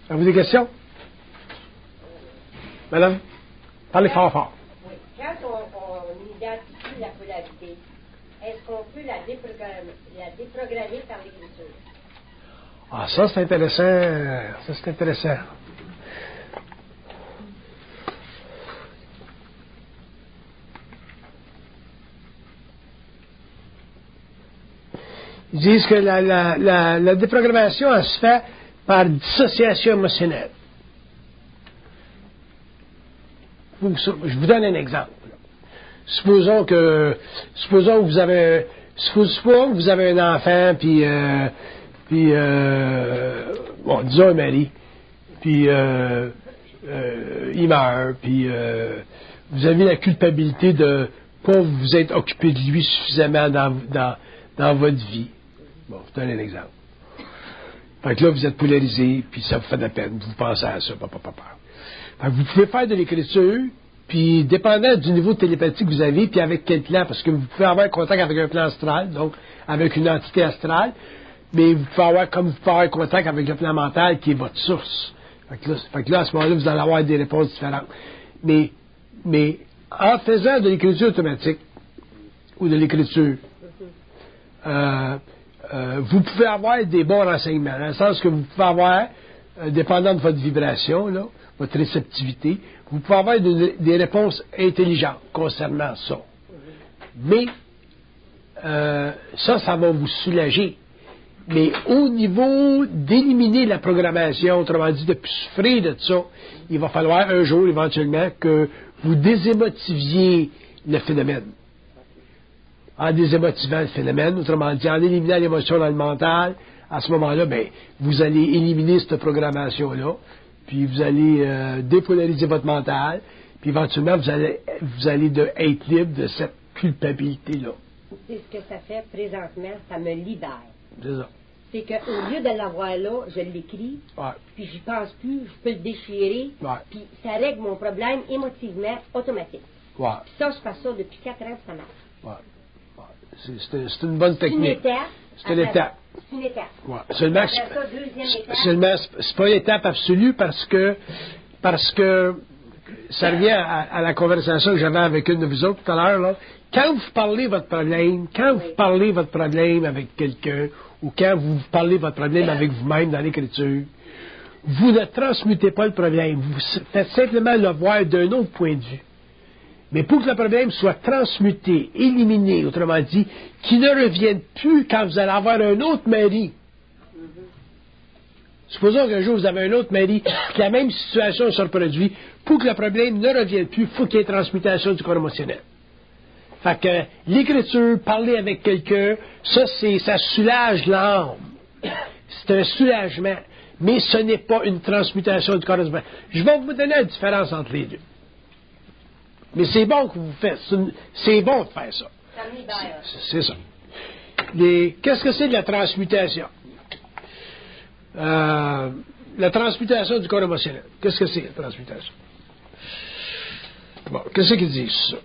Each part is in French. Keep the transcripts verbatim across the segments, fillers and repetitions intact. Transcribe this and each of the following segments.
Avez-vous des questions? Madame? Parlez fort, fort. Oui. Quand on, on identifie la polarité, est-ce qu'on peut la déprogrammer, la déprogrammer par l'écriture? Ah, ça, c'est intéressant. Ça, c'est intéressant. Ils disent que la, la, la, la déprogrammation, elle se fait par dissociation émotionnelle. Je vous donne un exemple. Supposons que, supposons que vous avez, supposons que vous avez un enfant, puis, euh, puis, euh, bon, disons un mari, puis euh, euh, il meurt, puis euh, vous avez la culpabilité de pas vous être occupé de lui suffisamment dans, dans, dans votre vie. Bon, je vous donne un exemple. Fait que là, vous êtes polarisé, puis ça vous fait de la peine, vous pensez à ça, papa, papa. Fait que vous pouvez faire de l'écriture, puis dépendant du niveau de télépathie que vous avez, puis avec quel plan, parce que vous pouvez avoir un contact avec un plan astral, donc avec une entité astrale, mais vous pouvez avoir, comme vous pouvez avoir un contact avec le plan mental, qui est votre source. Fait que là, fait que là à ce moment-là, vous allez avoir des réponses différentes. Mais, mais en faisant de l'écriture automatique, ou de l'écriture, euh, Euh, vous pouvez avoir des bons renseignements, dans le sens que vous pouvez avoir, euh, dépendant de votre vibration, là, votre réceptivité, vous pouvez avoir de, des réponses intelligentes concernant ça. Mais euh, ça, ça va vous soulager. Mais au niveau d'éliminer la programmation, autrement dit, de plus souffrir de ça, il va falloir un jour, éventuellement, que vous désémotiviez le phénomène. En désémotivant le phénomène, autrement dit, en éliminant l'émotion dans le mental, à ce moment-là, ben, vous allez éliminer cette programmation-là, puis vous allez euh, dépolariser votre mental, puis éventuellement, vous allez, vous allez de, être libre de cette culpabilité-là. C'est ce que ça fait présentement, ça me libère. C'est ça. C'est qu'au lieu de l'avoir là, je l'écris, Ouais. puis j'y pense plus, je peux le déchirer, Ouais. puis ça règle mon problème émotivement automatique. Ouais. Puis ça, je fais ça depuis quatre ans, ça marche. Ouais. C'est, c'est, c'est une bonne technique. C'est une étape. C'est une étape. C'est une étape. Ouais. Seulement, Après ça, deuxième étape. Seulement, c'est pas une étape absolue parce que, parce que ça revient à, à la conversation que j'avais avec une de vous autres tout à l'heure, là. Quand vous parlez votre problème, quand vous Oui. parlez votre problème avec quelqu'un, ou quand vous parlez votre problème avec vous-même dans l'écriture, vous ne transmutez pas le problème. Vous faites simplement le voir d'un autre point de vue. Mais pour que le problème soit transmuté, éliminé, autrement dit, qu'il ne revienne plus quand vous allez avoir un autre mari. Mm-hmm. Supposons qu'un jour vous avez un autre mari, que la même situation se reproduit, pour que le problème ne revienne plus, il faut qu'il y ait transmutation du corps émotionnel. Fait que l'écriture, parler avec quelqu'un, ça, c'est, ça soulage l'âme. C'est un soulagement. Mais ce n'est pas une transmutation du corps émotionnel. Je vais vous donner la différence entre les deux. Mais c'est bon que vous faites. C'est, une, c'est bon de faire ça. Ça me libère. C'est, c'est ça. Les, qu'est-ce que c'est de la transmutation? Euh, la transmutation du corps émotionnel. Qu'est-ce que c'est, la transmutation? Bon, qu'est-ce qu'ils disent, ça?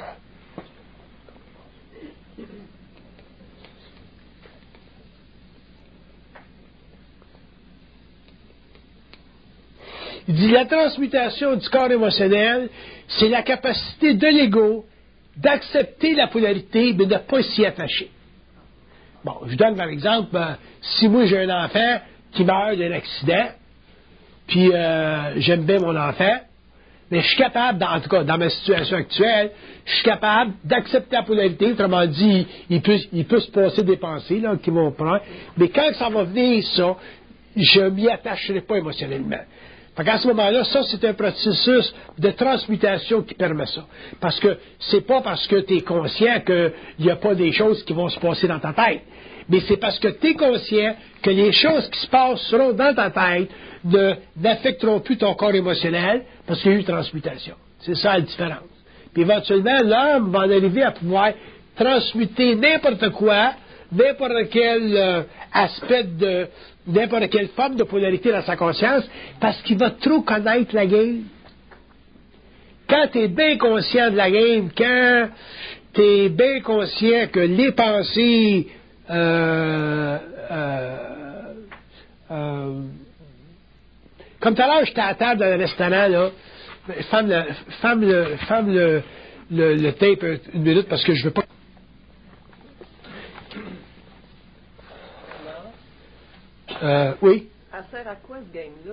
Il dit la transmutation du corps émotionnel, c'est la capacité de l'ego d'accepter la polarité, mais de ne pas s'y attacher. Bon, je donne par exemple, euh, si moi j'ai un enfant qui meurt d'un accident, puis euh, j'aime bien mon enfant, mais je suis capable, dans, en tout cas dans ma situation actuelle, je suis capable d'accepter la polarité, autrement dit, il peut, il peut se passer des pensées là, qui vont prendre, mais quand ça va venir ça, je ne m'y attacherai pas émotionnellement. Fait qu'à ce moment-là, ça, c'est un processus de transmutation qui permet ça. Parce que c'est pas parce que tu es conscient qu'il n'y a pas des choses qui vont se passer dans ta tête. Mais c'est parce que tu es conscient que les choses qui se passeront dans ta tête ne, n'affecteront plus ton corps émotionnel parce qu'il y a eu transmutation. C'est ça la différence. Puis éventuellement, l'homme va en arriver à pouvoir transmuter n'importe quoi, n'importe quel euh, aspect de... n'importe quelle forme de polarité dans sa conscience, parce qu'il va trop connaître la game. Quand tu es bien conscient de la game, quand tu es bien conscient que les pensées euh, euh, euh, Comme tout à l'heure, j'étais à table dans le restaurant, là. Femme le, femme le, femme le, le, le tape une minute parce que je veux pas. Euh, oui? Elle sert à quoi, ce game-là?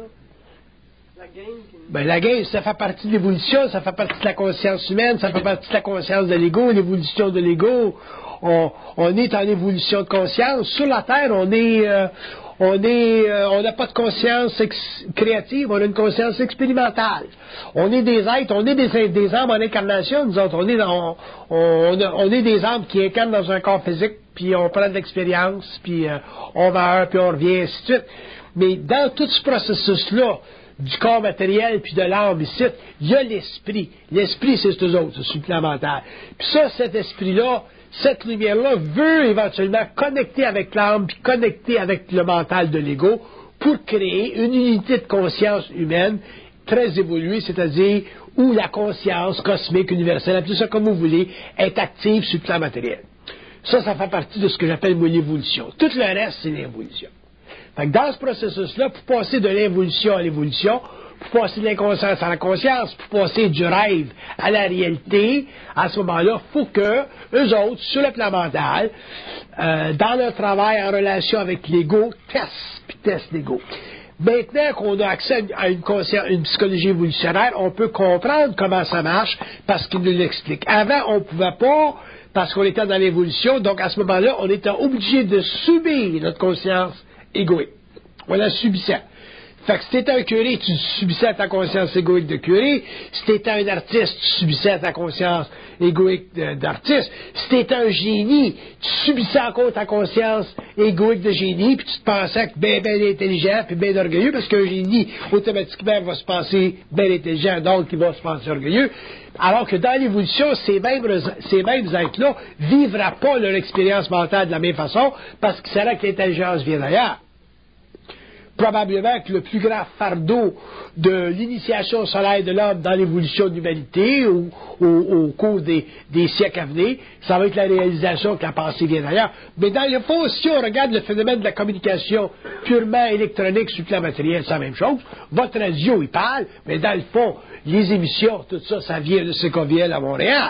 La game qui... Ben, la game, ça fait partie de l'évolution, ça fait partie de la conscience humaine, ça fait partie de la conscience de l'ego, l'évolution de l'ego. On, on est en évolution de conscience. Sur la Terre, on est, euh, on est, euh, on n'a pas de conscience ex- créative, on a une conscience expérimentale. On est des êtres, on est des, des âmes en incarnation, nous autres. On est, dans, on, on, a, on est des âmes qui incarnent dans un corps physique, puis on prend de l'expérience, puis euh, on meurt, puis on revient, ainsi de suite. Mais dans tout ce processus-là, du corps matériel puis de l'âme ici, il y a l'esprit. L'esprit, c'est eux autres, c'est supplémentaire. Puis ça, cet esprit-là, cette lumière-là veut éventuellement connecter avec l'âme puis connecter avec le mental de l'ego pour créer une unité de conscience humaine très évoluée, c'est-à-dire où la conscience cosmique, universelle, appelez ça comme vous voulez, est active sur le plan matériel. Ça, ça fait partie de ce que j'appelle moi l'évolution. Tout le reste, c'est l'évolution. Fait que dans ce processus-là, pour passer de l'involution à l'évolution, pour passer de l'inconscience à la conscience, pour passer du rêve à la réalité, à ce moment-là, il faut que eux autres, sur le plan mental, euh, dans leur travail en relation avec l'ego, testent, puis testent l'ego. Maintenant qu'on a accès à une, conscience, une psychologie évolutionnaire, on peut comprendre comment ça marche parce qu'il nous l'explique. Avant, on ne pouvait pas, parce qu'on était dans l'évolution, donc à ce moment-là, on était obligé de subir notre conscience égoïque. On la subissait. Fait que si t'étais un curé, tu subissais ta conscience égoïque de curé. Si t'étais un artiste, tu subissais ta conscience égoïque d'artiste. Si t'étais un génie, tu subissais encore ta conscience égoïque de génie, puis tu te pensais que bien, bien intelligent, puis bien orgueilleux, parce qu'un génie, automatiquement, va se penser bien intelligent, donc il va se penser orgueilleux. Alors que dans l'évolution, ces mêmes, ces mêmes êtres-là ne vivraient pas leur expérience mentale de la même façon, parce qu'ils sauraient que l'intelligence vient d'ailleurs. Probablement que le plus grand fardeau de l'initiation solaire de l'homme dans l'évolution de l'humanité au, au, au cours des, des siècles à venir, ça va être la réalisation que la pensée vient d'ailleurs. Mais dans le fond, si on regarde le phénomène de la communication purement électronique sur le plan matériel, c'est la même chose. Votre radio, il parle, mais dans le fond, les émissions, tout ça, ça vient de Secoviel à Montréal.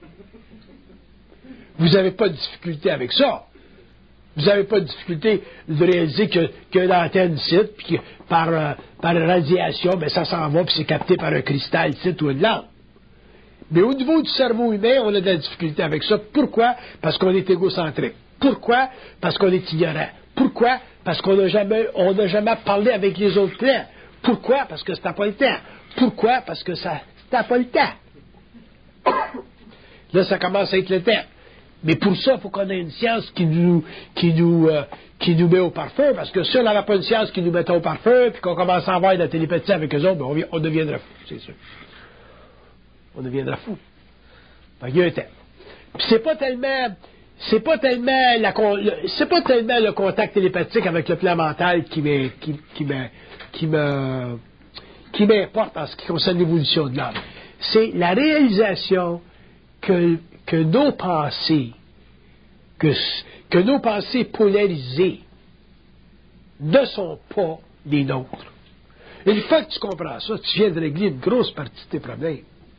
Vous n'avez pas de difficulté avec ça. Vous n'avez pas de difficulté de réaliser que, que l'antenne cite, puis que par, euh, par radiation, ben, ça s'en va, puis c'est capté par un cristal cite ou une lampe. Mais au niveau du cerveau humain, on a de la difficulté avec ça. Pourquoi? Parce qu'on est égocentrique. Pourquoi? Parce qu'on est ignorant. Pourquoi? Parce qu'on n'a jamais, on n'a jamais parlé avec les autres plans. Pourquoi? Parce que c'était pas le temps. Pourquoi? Parce que ça, c'était pas le temps. Là, ça commence à être le temps. Mais pour ça, il faut qu'on ait une science qui nous, qui nous, euh, qui nous met au parfum, parce que si on n'avait pas une science qui nous mettait au parfum, puis qu'on commence à avoir de la télépathie avec eux autres, ben on, on deviendrait fou, c'est sûr. On deviendrait fou. Fait qu'il y a un temps. Puis c'est pas tellement, c'est pas tellement la, c'est pas tellement le contact télépathique avec le plan mental qui me, qui, qui me, qui me, qui m'importe en ce qui concerne l'évolution de l'homme. C'est la réalisation que que nos pensées, que, que nos pensées polarisées ne sont pas les nôtres. Une fois que tu comprends ça, tu viens de régler une grosse partie de tes problèmes.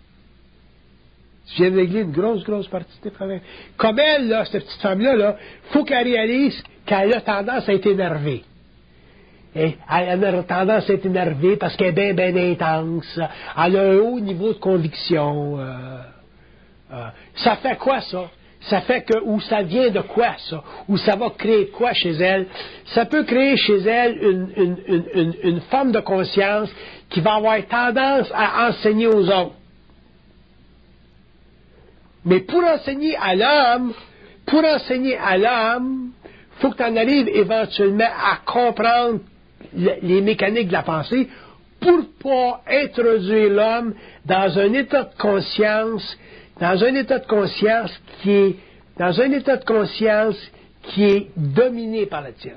Tu viens de régler une grosse, grosse partie de tes problèmes. Comme elle, là, cette petite femme-là, là, faut qu'elle réalise qu'elle a tendance à être énervée. Et elle a tendance à être énervée parce qu'elle est bien, bien intense. Elle a un haut niveau de conviction. Euh, Euh, ça fait quoi, ça? Ça fait que, ou ça vient de quoi, ça? Ou ça va créer quoi chez elle? Ça peut créer chez elle une, une, une, une, une forme de conscience qui va avoir tendance à enseigner aux autres. Mais pour enseigner à l'homme, pour enseigner à l'homme, il faut que tu en arrives éventuellement à comprendre le, les mécaniques de la pensée pour ne pas introduire l'homme dans un état de conscience dans un état de conscience qui est dans un état de conscience qui est dominé par la tienne.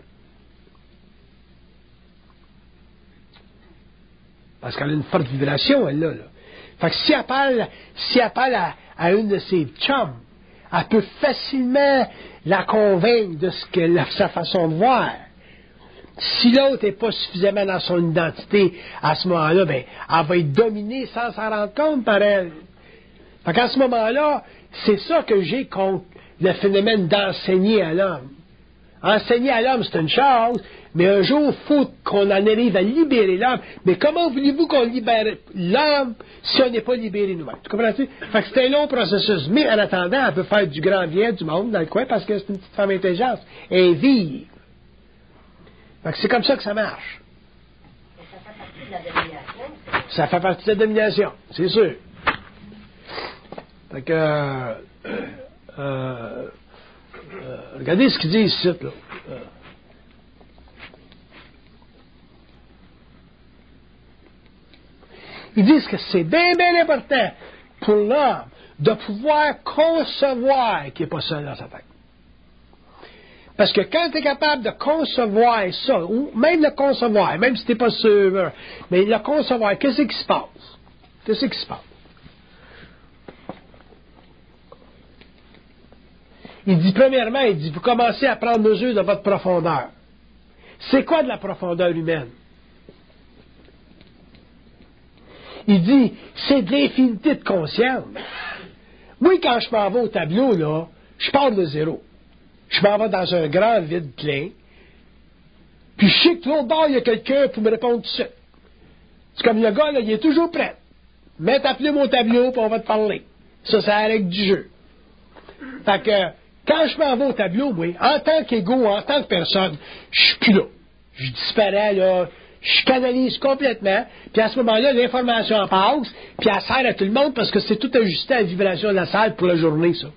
Parce qu'elle a une forte vibration, elle, là. là. Fait que si elle parle, si elle parle à, à une de ses chums, elle peut facilement la convaincre de ce que la, sa façon de voir. Si l'autre n'est pas suffisamment dans son identité, à ce moment-là, ben, elle va être dominée sans s'en rendre compte par elle. Fait qu'à ce moment-là, c'est ça que j'ai contre le phénomène d'enseigner à l'homme. Enseigner à l'homme, c'est une chose, mais un jour, il faut qu'on en arrive à libérer l'homme. Mais comment voulez-vous qu'on libère l'homme si on n'est pas libéré nous-mêmes? Tu comprends-tu? Fait que c'est un long processus. Mais en attendant, elle peut faire du grand bien du monde dans le coin parce que c'est une petite femme intelligente. Elle vit. Fait que c'est comme ça que ça marche. Ça fait partie de la domination. Ça fait partie de la domination, c'est sûr. Fait que... Euh, euh, euh, regardez ce qu'ils disent ici, là. Euh, Ils disent que c'est bien, bien important pour l'homme de pouvoir concevoir qu'il n'est pas seul dans sa tête. Parce que quand tu es capable de concevoir ça, ou même le concevoir, même si tu n'es pas sûr, mais le concevoir, qu'est-ce qui se passe? Qu'est-ce qui se passe? Il dit, premièrement, il dit, vous commencez à prendre mesure de votre profondeur. C'est quoi de la profondeur humaine? Il dit, c'est de l'infinité de conscience. Moi, quand je m'en vais au tableau, là, je pars de zéro. Je m'en vais dans un grand vide plein. Puis je sais que l'autre bord, il y a quelqu'un pour me répondre tout de suite. C'est comme le gars, là, il est toujours prêt. Mets ta plume au tableau, puis on va te parler. Ça, c'est la règle du jeu. Fait que, quand je m'en vais au tableau, moi, en tant qu'égo, en tant que personne, je suis plus là. Je disparais, là. Je canalise complètement, puis à ce moment-là, l'information en passe, puis elle sert à tout le monde parce que c'est tout ajusté à la vibration de la salle pour la journée, ça.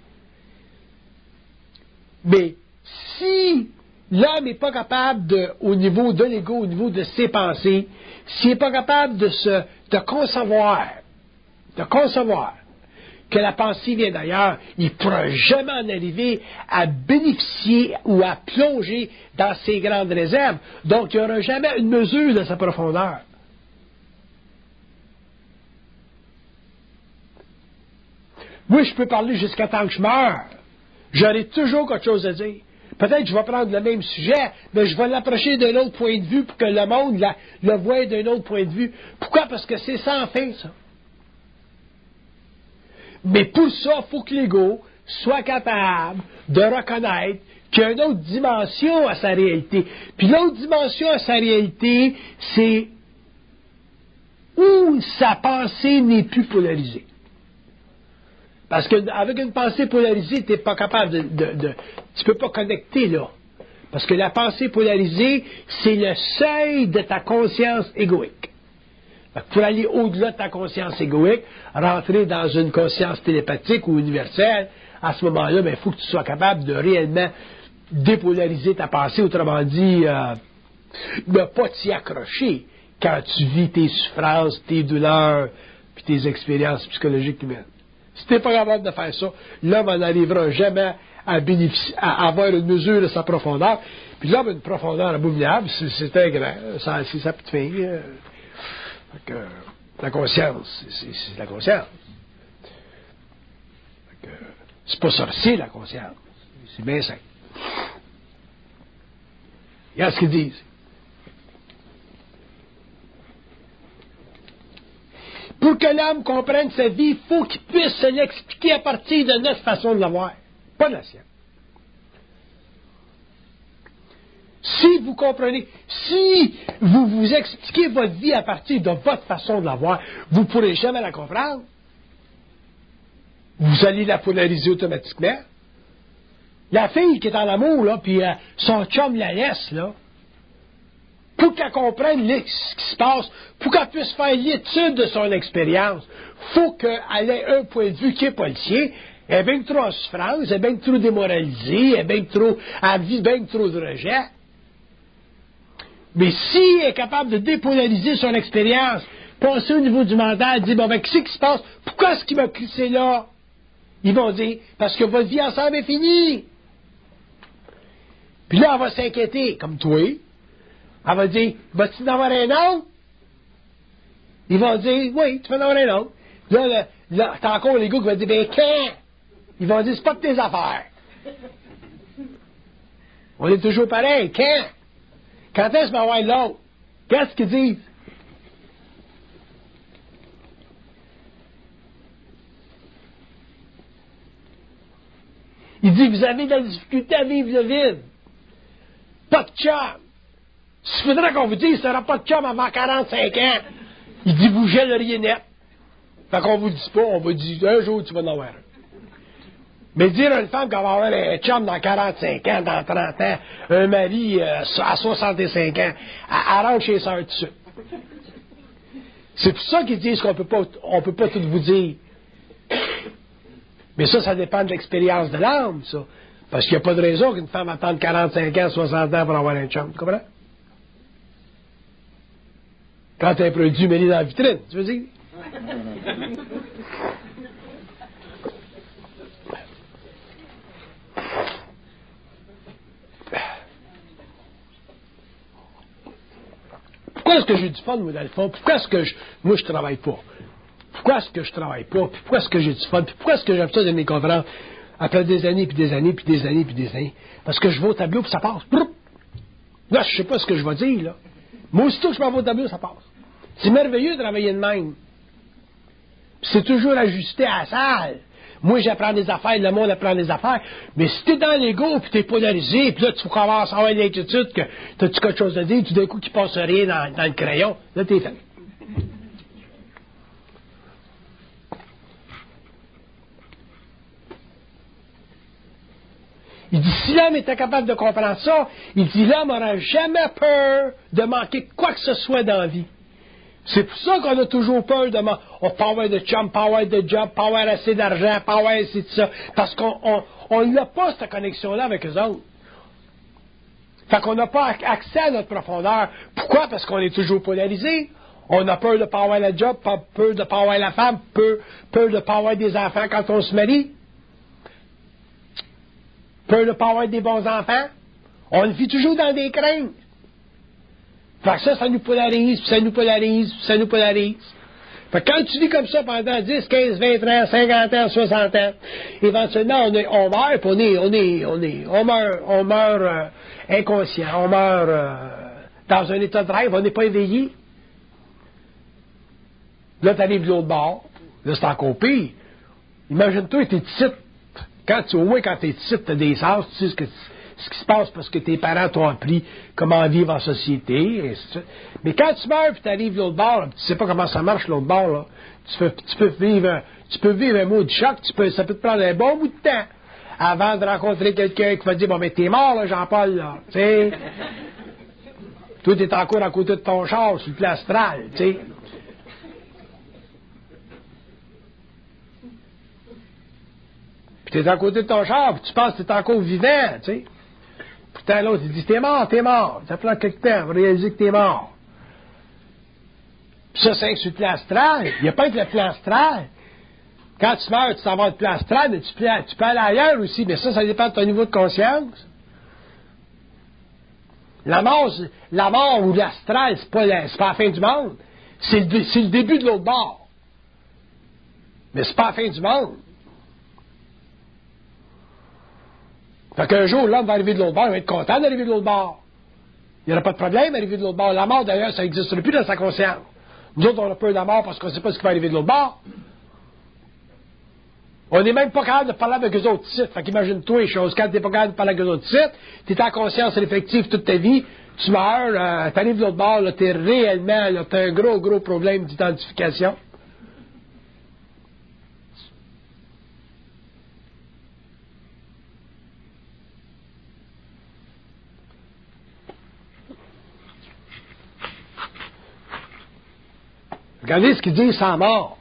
Mais si l'homme n'est pas capable, de, au niveau de l'ego, au niveau de ses pensées, s'il n'est pas capable de se de concevoir, de concevoir que la pensée vient d'ailleurs, il ne pourra jamais en arriver à bénéficier ou à plonger dans ces grandes réserves. Donc, il n'y aura jamais une mesure de sa profondeur. Moi, je peux parler jusqu'à temps que je meure. J'aurai toujours quelque chose à dire. Peut-être que je vais prendre le même sujet, mais je vais l'approcher d'un autre point de vue pour que le monde la, le voie d'un autre point de vue. Pourquoi? Parce que c'est sans fin, ça. Mais pour ça, il faut que l'ego soit capable de reconnaître qu'il y a une autre dimension à sa réalité. Puis l'autre dimension à sa réalité, c'est où sa pensée n'est plus polarisée. Parce qu'avec une pensée polarisée, tu n'es pas capable de, de, de... Tu ne peux pas connecter là. Parce que la pensée polarisée, c'est le seuil de ta conscience égoïque. Pour aller au-delà de ta conscience égoïque, rentrer dans une conscience télépathique ou universelle, à ce moment-là, il faut que tu sois capable de réellement dépolariser ta pensée, autrement dit, euh, ne pas t'y accrocher quand tu vis tes souffrances, tes douleurs, puis tes expériences psychologiques humaines. Si tu n'es pas capable de faire ça, l'homme n'en arrivera jamais à, bénéficier, à avoir une mesure de sa profondeur. Puis l'homme a une profondeur abominable, c'est un grand, c'est sa petite fille. Euh, Que, la conscience, c'est la conscience. C'est pas sorcier, la conscience. C'est bien simple. Regarde ce qu'ils disent. Pour que l'homme comprenne sa vie, il faut qu'il puisse se l'expliquer à partir de notre façon de la voir, pas de la sienne. Si vous comprenez, si vous vous expliquez votre vie à partir de votre façon de la voir, vous ne pourrez jamais la comprendre. Vous allez la polariser automatiquement. La fille qui est en amour, là, puis euh, son chum la laisse, là, pour qu'elle comprenne ce qui se passe, pour qu'elle puisse faire l'étude de son expérience, il faut qu'elle ait un point de vue qui n'est pas le sien. Elle est bien trop en souffrance, elle est bien trop démoralisée, elle est bien trop, elle vit bien trop de rejet. Mais si elle est capable de dépolariser son expérience, passer au niveau du mental, dire, bon, ben, qu'est-ce qui se passe? Pourquoi est-ce qu'il m'a crissé là? Ils vont dire, parce que votre vie ensemble est finie. Puis là, elle va s'inquiéter, comme toi. Elle va dire, vas-tu en avoir un autre? Ils vont dire, oui, tu vas en avoir un autre. Là, là, là t'as encore les gars qui vont dire, ben, quand? Ils vont dire, c'est pas de tes affaires. On est toujours pareil, quand? Quand est-ce qu'on va avoir l'autre? Qu'est-ce qu'ils disent? Il dit, vous avez de la difficulté à vivre le vide. Pas de chum. Il faudrait qu'on vous dise, ça n'aura pas de chum avant quarante-cinq ans. Il dit, vous gèleriez net. Fait qu'on vous dit pas, on vous dit, un jour, tu vas en avoir un. Mais dire à une femme qu'elle va avoir un chum dans quarante-cinq ans, dans trente ans, un mari euh, à soixante-cinq ans, elle rentre chez ça tout de suite. C'est pour ça qu'ils disent qu'on peut pas, on peut pas tout vous dire. Mais ça, ça dépend de l'expérience de l'âme, ça. Parce qu'il n'y a pas de raison qu'une femme attende quarante-cinq ans, soixante ans pour avoir un chum. Tu comprends? Quand tu as un produit mêlé dans la vitrine, tu veux dire? Pourquoi est-ce que j'ai du fun, moi, dans le fond? Pourquoi est-ce que je, moi, je travaille pas? Pourquoi est-ce que je travaille pas? Puis pourquoi est-ce que j'ai du fun? Puis pourquoi est-ce que j'aime ça dans mes conférences après des années, puis des années, puis des années, puis des années? Parce que je vais au tableau, puis ça passe. Là, je sais pas ce que je vais dire, là. Moi, aussitôt que je m'en vais au tableau, ça passe. C'est merveilleux de travailler de même. Puis c'est toujours ajusté à la salle. Moi, j'apprends des affaires, le monde apprend des affaires. Mais si t'es dans l'ego, puis t'es polarisé, puis là, tu commences à avoir l'inquiétude que t'as-tu quelque chose à dire, tout d'un coup, qu'il passe rien dans, dans le crayon, là, t'es fait. Il dit, si l'homme était capable de comprendre ça, il dit, l'homme n'aura jamais peur de manquer quoi que ce soit dans la vie. C'est pour ça qu'on a toujours peur de manquer. On peut avoir de chum, pas avoir de job, pas avoir assez d'argent, pas avoir assez de ça. Parce qu'on n'a pas cette connexion-là avec eux autres. Fait qu'on n'a pas accès à notre profondeur. Pourquoi? Parce qu'on est toujours polarisé. On a peur de ne pas avoir le job, peur de ne pas avoir la femme, peur, peur de ne pas avoir des enfants quand on se marie. Peur de ne pas avoir des bons enfants. On vit toujours dans des craintes. Fait que ça, ça nous polarise, puis ça nous polarise, puis ça nous polarise. Fait que quand tu vis comme ça pendant dix, quinze, vingt ans, cinquante ans, soixante ans, éventuellement, on, est, on meurt, puis on est, on est, on est, on meurt, on meurt euh, inconscient, on meurt euh, dans un état de rêve, on n'est pas éveillé. Là, tu arrives de l'autre bord, là, c'est encore pire. Imagine-toi, t'es titre. Quand tu, au moins, quand t'es titre, t'as des sens, tu sais ce que ce qui se passe parce que tes parents t'ont appris comment vivre en société. Et mais quand tu meurs et tu arrives de l'autre bord, tu sais pas comment ça marche l'autre bord, là. Tu peux, tu peux vivre tu peux vivre un mot de choc, tu peux, ça peut te prendre un bon bout de temps avant de rencontrer quelqu'un qui va te dire, bon, mais t'es mort, là, Jean-Paul, là. Tu sais. Toi, t'es encore à côté de ton char, sur le plan astral, tu sais. Puis t'es à côté de ton char, puis tu penses que t'es encore vivant, tu sais. Pourtant, l'autre, il dit, t'es mort, t'es mort. Ça prend quelque temps pour réaliser que t'es mort. Puis ça, c'est sur le plan astral. Il n'y a pas que le plan astral. Quand tu meurs, tu t'en vas de plan astral, mais tu peux, tu peux aller ailleurs aussi. Mais ça, ça dépend de ton niveau de conscience. La mort, la mort ou l'astral, c'est pas, la, c'est pas la fin du monde. C'est le, c'est le début de l'autre bord. Mais c'est pas la fin du monde. Fait qu'un jour, l'homme va arriver de l'autre bord, il va être content d'arriver de l'autre bord. Il n'y aura pas de problème d'arriver de l'autre bord. La mort, d'ailleurs, ça n'existe plus dans sa conscience. Nous autres, on a peur de la mort parce qu'on ne sait pas ce qui va arriver de l'autre bord. On n'est même pas capable de parler avec eux autres sites. Fait qu'imagine-toi les choses. Quand tu n'es pas capable de parler avec eux autres sites, tu es en conscience réflexive toute ta vie, tu meurs, euh, tu arrives de l'autre bord, tu es réellement, tu as un gros, gros problème d'identification. Regardez ce qu'il dit sans mort.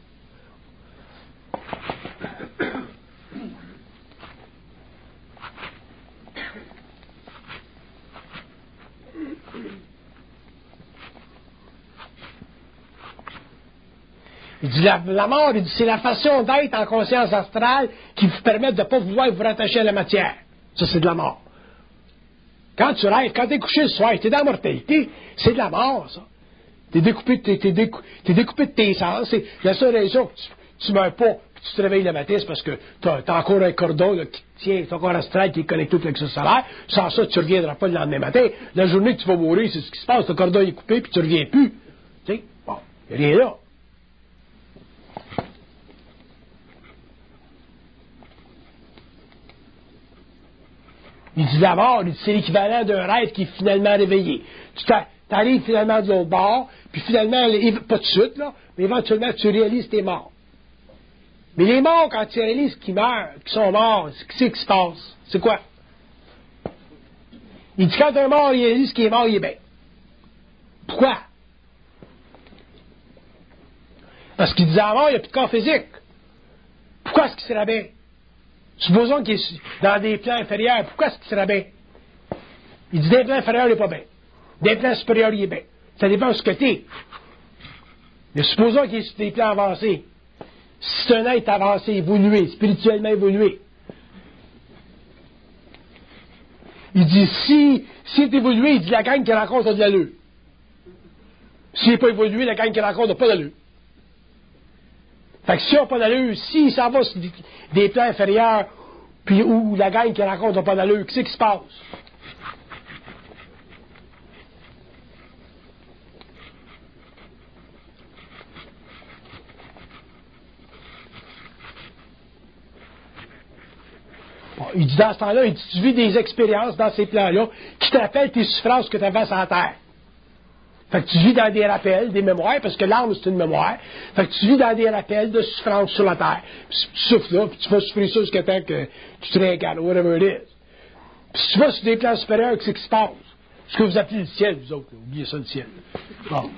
Il dit la, la mort, il dit, c'est la façon d'être en conscience astrale qui vous permet de ne pas vouloir vous rattacher à la matière. Ça, c'est de la mort. Quand tu rêves, quand tu es couché le soir, tu es dans la mortalité, c'est de la mort, ça. Tu es découpé, t'es, t'es décou, t'es découpé de tes sens. C'est la seule raison que tu ne meurs pas, que tu te réveilles le matin, c'est parce que tu as encore un cordon là, qui tient ton corps astral qui est connecté au plexus solaire. Sans ça, tu ne reviendras pas le lendemain matin. La journée que tu vas mourir, c'est ce qui se passe. Ton cordon est coupé, puis tu ne reviens plus. Tu sais, bon, il n'y a rien là. Il dit la mort, il dit c'est l'équivalent d'un rêve qui est finalement réveillé. Tu arrives finalement de l'autre bord, puis finalement, pas de suite, là, mais éventuellement, tu réalises que tu es mort. Mais les morts, quand tu réalises qu'ils meurent, qu'ils sont morts, c'est ce qui se passe. C'est quoi? Il dit quand un mort il réalise qu'il est mort, il est bien. Pourquoi? Parce qu'il disait à la mort, il n'y a plus de corps physique. Pourquoi est-ce qu'il serait bien? Supposons qu'il est dans des plans inférieurs, pourquoi est-ce qu'il serait bien? Il dit, des plans inférieurs, il n'est pas bien. Des plans supérieurs, il est bien. Ça dépend de ce que tu es. Mais supposons qu'il est sur des plans avancés. Si c'est un être avancé, évolué, spirituellement évolué. Il dit, si, si est évolué, il dit, la gang qu'il rencontre a de l'allure. S'il n'est pas évolué, la gang qu'il rencontre n'a pas d'allure. Fait que si on n'a pas d'allure, s'il s'en va sur des, des plans inférieurs, puis où la gang qui rencontre n'a pas d'allure, qu'est-ce qui se passe? Bon, il dit dans ce temps-là, il dit, tu vis des expériences dans ces plans-là qui te rappellent tes souffrances que tu avais sur la terre. Fait que tu vis dans des rappels, des mémoires, parce que l'âme, c'est une mémoire. Fait que tu vis dans des rappels de souffrance sur la terre. Puis tu souffres là, puis tu vas souffrir ça jusqu'à temps que tu te réincarnes, whatever it is. Puis si tu vas sur des plans supérieurs, qu'est-ce qui se passe? Ce que vous appelez le ciel, vous autres, là. Oubliez ça, le ciel. Bon.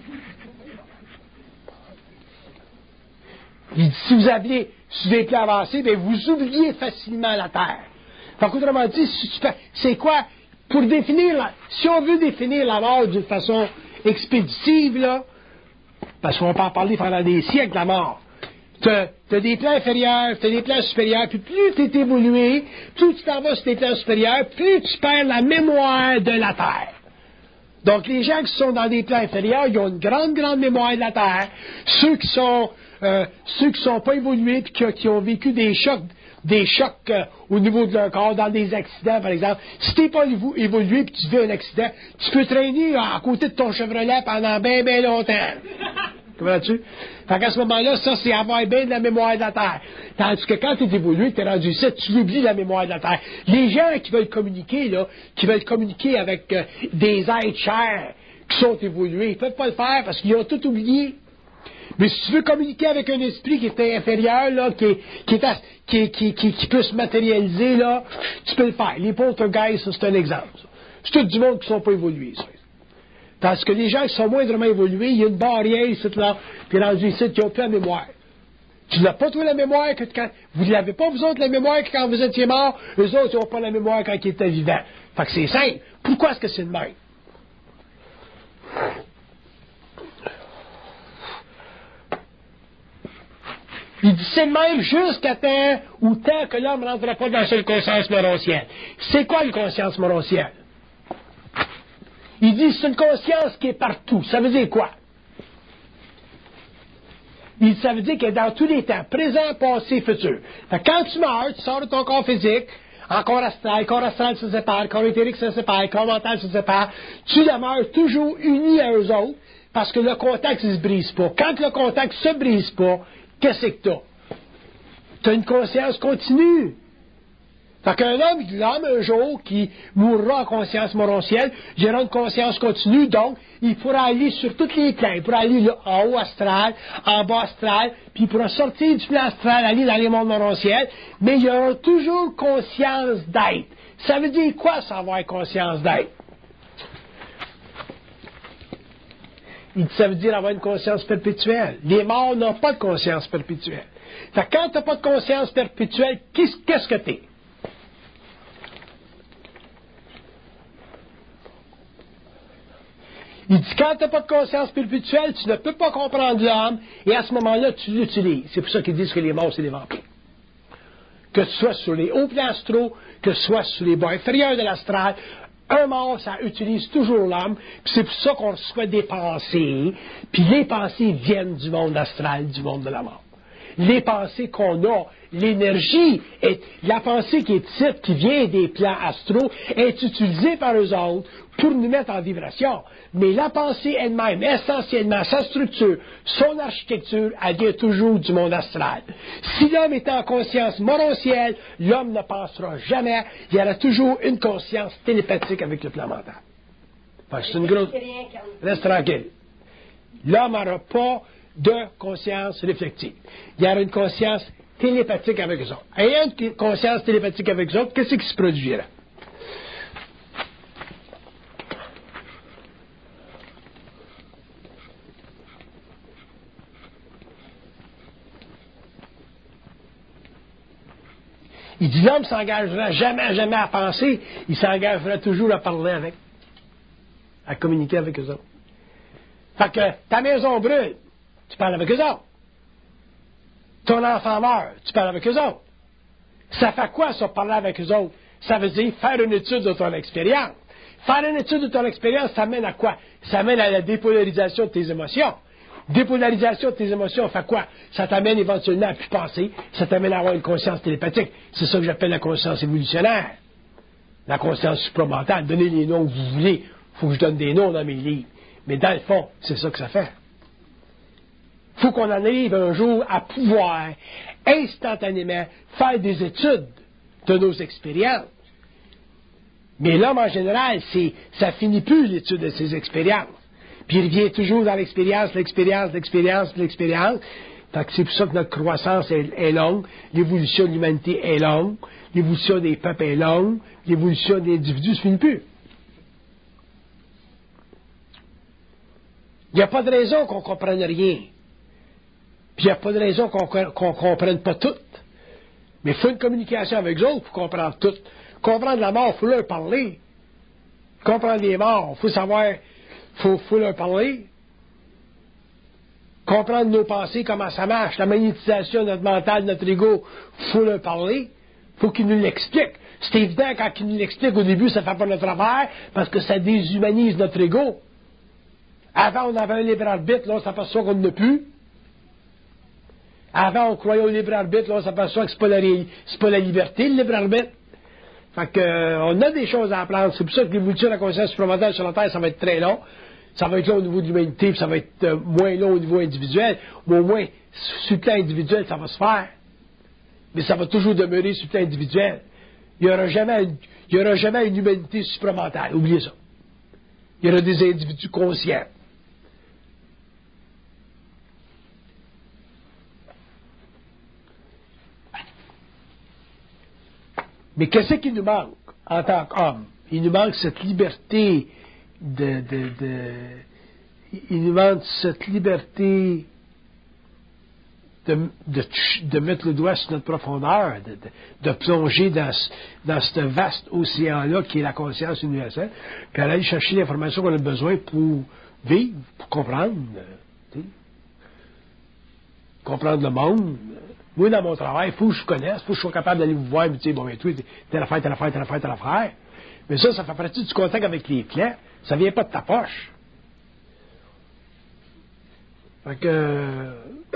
Il dit, si vous appelez sur des plans avancés, bien, vous oubliez facilement la terre. Fait qu'autrement dit, si tu fais, c'est quoi? Pour définir, la, si on veut définir la mort d'une façon expéditive, là, parce qu'on peut en parler pendant des siècles, la mort, tu as des plans inférieurs, tu as des plans supérieurs, puis plus tu es évolué, plus tu t'en vas sur tes plans supérieurs, plus tu perds la mémoire de la Terre. Donc, les gens qui sont dans des plans inférieurs, ils ont une grande, grande mémoire de la Terre. Ceux qui sont, euh, ceux qui sont pas évolués, puis qui, qui ont vécu des chocs, des chocs euh, au niveau de leur corps, dans des accidents, par exemple. Si tu n'es pas évolué puis tu vis un accident, tu peux traîner à côté de ton Chevrolet pendant bien, bien longtemps. Comprends-tu? Fait qu'à ce moment-là, ça, c'est avoir bien de la mémoire de la Terre. Tandis que quand tu es évolué, tu es rendu ici, tu oublies la mémoire de la Terre. Les gens qui veulent communiquer, là, qui veulent communiquer avec euh, des êtres chers qui sont évolués, ils ne peuvent pas le faire parce qu'ils ont tout oublié. Mais si tu veux communiquer avec un esprit qui est inférieur, là, qui, est, qui, est, qui, qui, qui, qui peut se matérialiser, là, tu peux le faire. Les poltergeists, ça, c'est un exemple. Ça. C'est tout du monde qui ne sont pas évolués, ça. Parce que les gens qui sont moindrement évolués, il y a une barrière ici, là, puis rendu ici, qui n'ont plus la mémoire. Tu n'as pas, toi, la mémoire que quand. Vous ne l'avez pas, vous autres, la mémoire que quand vous étiez mort, eux autres, ils n'ont pas la mémoire quand ils étaient vivants. Fait que c'est simple. Pourquoi est-ce que c'est le même? Il dit c'est le même jusqu'à temps ou tant que l'homme ne rentrera pas dans cette conscience morontielle. C'est quoi une conscience morontielle? Il dit c'est une conscience qui est partout. Ça veut dire quoi? Il dit, ça veut dire qu'elle est dans tous les temps, présent, passé, futur. Fait que quand tu meurs, tu sors de ton corps physique, en corps astral, corps astral se sépare, corps éthérique se sépare, corps mental se sépare, tu demeures toujours uni à eux autres parce que le contact ne se brise pas. Quand le contact ne se brise pas, qu'est-ce que tu as? Tu as une conscience continue. Fait qu'un homme, l'homme, un jour, qui mourra en conscience morontielle, il aura une conscience continue, donc il pourra aller sur tous les plans. Il pourra aller là, en haut astral, en bas astral, puis il pourra sortir du plan astral, aller dans les mondes morontiels, mais il aura toujours conscience d'être. Ça veut dire quoi, ça, avoir conscience d'être? Ça veut dire avoir une conscience perpétuelle. Les morts n'ont pas de conscience perpétuelle. Fait que quand tu n'as pas de conscience perpétuelle, qu'est-ce, qu'est-ce que tu es? Il dit, quand tu n'as pas de conscience perpétuelle, tu ne peux pas comprendre l'homme, et à ce moment-là, tu l'utilises. C'est pour ça qu'ils disent que les morts, c'est des vampires. Que ce soit sur les hauts plans astraux, que ce soit sur les bas inférieurs de l'astral, un mort, ça utilise toujours l'âme, puis c'est pour ça qu'on reçoit des pensées, puis les pensées viennent du monde astral, du monde de la mort. les pensées qu'on a, l'énergie, est, la pensée qui est ici, qui vient des plans astraux, est utilisée par eux autres pour nous mettre en vibration. Mais la pensée elle-même, essentiellement, sa structure, son architecture, elle vient toujours du monde astral. Si l'homme est en conscience morontielle, l'homme ne pensera jamais, il y aura toujours une conscience télépathique avec le plan mental. Enfin, c'est une grosse... Reste tranquille. L'homme n'aura pas de conscience réflective. Il y aura une conscience télépathique avec eux autres. Ayant une conscience télépathique avec eux autres, qu'est-ce qui se produira? Il dit l'homme ne s'engagera jamais, jamais à penser, il s'engagera toujours à parler avec, à communiquer avec eux autres. Fait que ta maison brûle, tu parles avec eux autres. Ton enfant meurt, tu parles avec eux autres. Ça fait quoi, ça, parler avec eux autres? Ça veut dire faire une étude de ton expérience. Faire une étude de ton expérience, ça mène à quoi? Ça mène à la dépolarisation de tes émotions. Dépolarisation de tes émotions, fait quoi? Ça t'amène éventuellement à plus penser, ça t'amène à avoir une conscience télépathique. C'est ça que j'appelle la conscience évolutionnaire. La conscience supramentale. Donnez les noms que vous voulez. Il faut que je donne des noms dans mes livres. Mais dans le fond, c'est ça que ça fait. Il faut qu'on en arrive un jour à pouvoir instantanément faire des études de nos expériences. Mais l'homme, en général, c'est, ça finit plus l'étude de ses expériences. Puis il revient toujours dans l'expérience, l'expérience, l'expérience, l'expérience. Fait que c'est pour ça que notre croissance est, est longue, l'évolution de l'humanité est longue, l'évolution des peuples est longue, l'évolution des individus ne se finit plus. Il n'y a pas de raison qu'on ne comprenne rien. Puis il n'y a pas de raison qu'on ne comprenne pas tout. Mais il faut une communication avec eux autres pour comprendre tout. Comprendre la mort, il faut leur parler. Comprendre les morts, il faut savoir, il faut, faut leur parler. Comprendre nos pensées, comment ça marche, la magnétisation de notre mental, de notre ego, il faut leur parler. Il faut qu'ils nous l'expliquent. C'est évident, quand ils nous l'expliquent au début, ça ne fait pas notre affaire, parce que ça déshumanise notre ego. Avant, on avait un libre arbitre, là, on s'aperçoit qu'on n'a plus. Avant, on croyait au libre arbitre, là, on s'aperçoit que c'est pas la, c'est pas la liberté, le libre arbitre. Fait que, euh, on a des choses à apprendre. C'est pour ça que l'évolution de la conscience supplémentaire sur la Terre, ça va être très long. Ça va être long au niveau de l'humanité, puis ça va être euh, moins long au niveau individuel. Mais au moins, sur le plan individuel, ça va se faire. Mais ça va toujours demeurer sur le plan individuel. Il n'y aura jamais une, il y aura jamais une humanité supplémentaire. Oubliez ça. Il y aura des individus conscients. Mais qu'est-ce qui nous manque en tant qu'homme? Il nous manque cette liberté de, de, de il nous manque cette liberté de, de, de mettre le doigt sur notre profondeur, de, de, de plonger dans, dans ce vaste océan-là qui est la conscience universelle, puis aller chercher l'information qu'on a besoin pour vivre, pour comprendre, t'sais, comprendre le monde. Moi, dans mon travail, il faut que je connaisse, il faut que je sois capable d'aller vous voir et me dire, bon, mais toi, telle affaire, telle affaire, telle affaire, telle affaire. Mais ça, ça fait partie du contact avec les plans. Ça vient pas de ta poche. Fait que...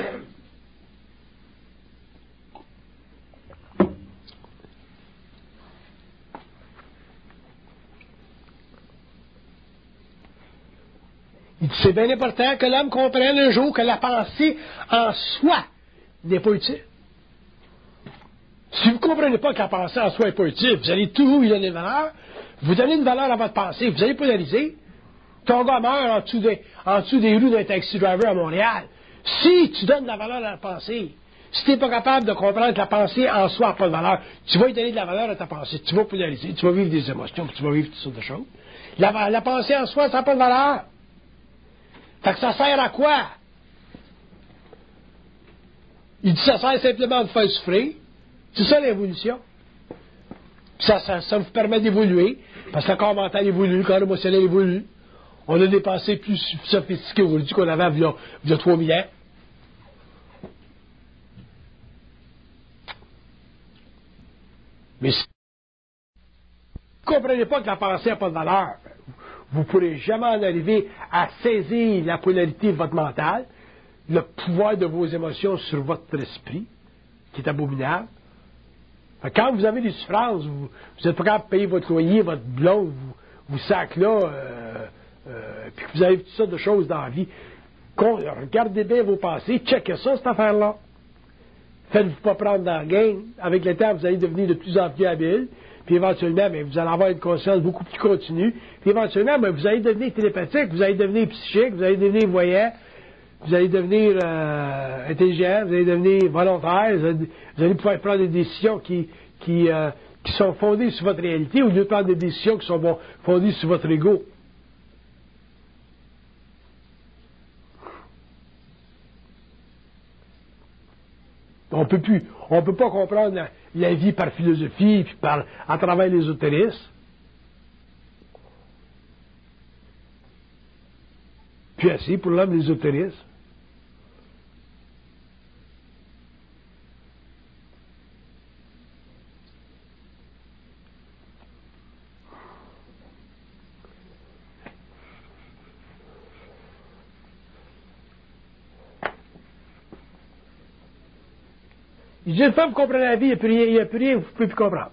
Il dit, c'est bien important que l'homme comprenne un jour que la pensée en soi n'est pas utile. Si vous ne comprenez pas que la pensée en soi n'est pas utile, vous allez toujours lui donner une valeur, vous donnez une valeur à votre pensée, vous allez polariser. Ton gars meurt en dessous des, en dessous des roues d'un taxi driver à Montréal. Si tu donnes de la valeur à la pensée, si tu n'es pas capable de comprendre que la pensée en soi n'a pas de valeur, tu vas lui donner de la valeur à ta pensée, tu vas polariser, tu vas vivre des émotions, puis tu vas vivre toutes sortes de choses. La, la pensée en soi, ça n'a pas de valeur. Fait que ça sert à quoi? Il dit ça sert simplement à vous faire souffrir. C'est ça l'évolution. Ça, ça, ça vous permet d'évoluer, parce que le corps mental évolue, le corps émotionnel évolue. On a des pensées plus sophistiquées aujourd'hui qu'on avait il y a, il y a trois mille ans. Mais si vous ne comprenez pas que la pensée n'a pas de valeur, vous ne pourrez jamais en arriver à saisir la polarité de votre mental, le pouvoir de vos émotions sur votre esprit, qui est abominable. Quand vous avez des souffrances, vous, vous êtes prêt à payer votre loyer, votre blonde, vous, vous sac là, euh, euh, puis que vous avez toutes sortes de choses dans la vie. Regardez bien vos pensées, checkez ça, cette affaire-là. Faites-vous pas prendre dans la game. Avec le temps, vous allez devenir de plus en plus habile. Puis éventuellement, bien, vous allez avoir une conscience beaucoup plus continue. Puis éventuellement, bien, vous allez devenir télépathique, vous allez devenir psychique, vous allez devenir voyant, vous allez devenir euh, intelligent, vous allez devenir volontaire, vous allez, vous allez pouvoir prendre des décisions qui, qui, euh, qui sont fondées sur votre réalité au lieu de prendre des décisions qui sont bon, fondées sur votre ego. On peut plus, on peut pas comprendre la, la vie par philosophie, puis par, à travers l'ésotérisme. Puis assez pour l'homme l'ésotérisme. Il dit, une fois que vous comprenez la vie, il n'y a plus rien, il n'y a plus rien que vous ne pouvez plus comprendre.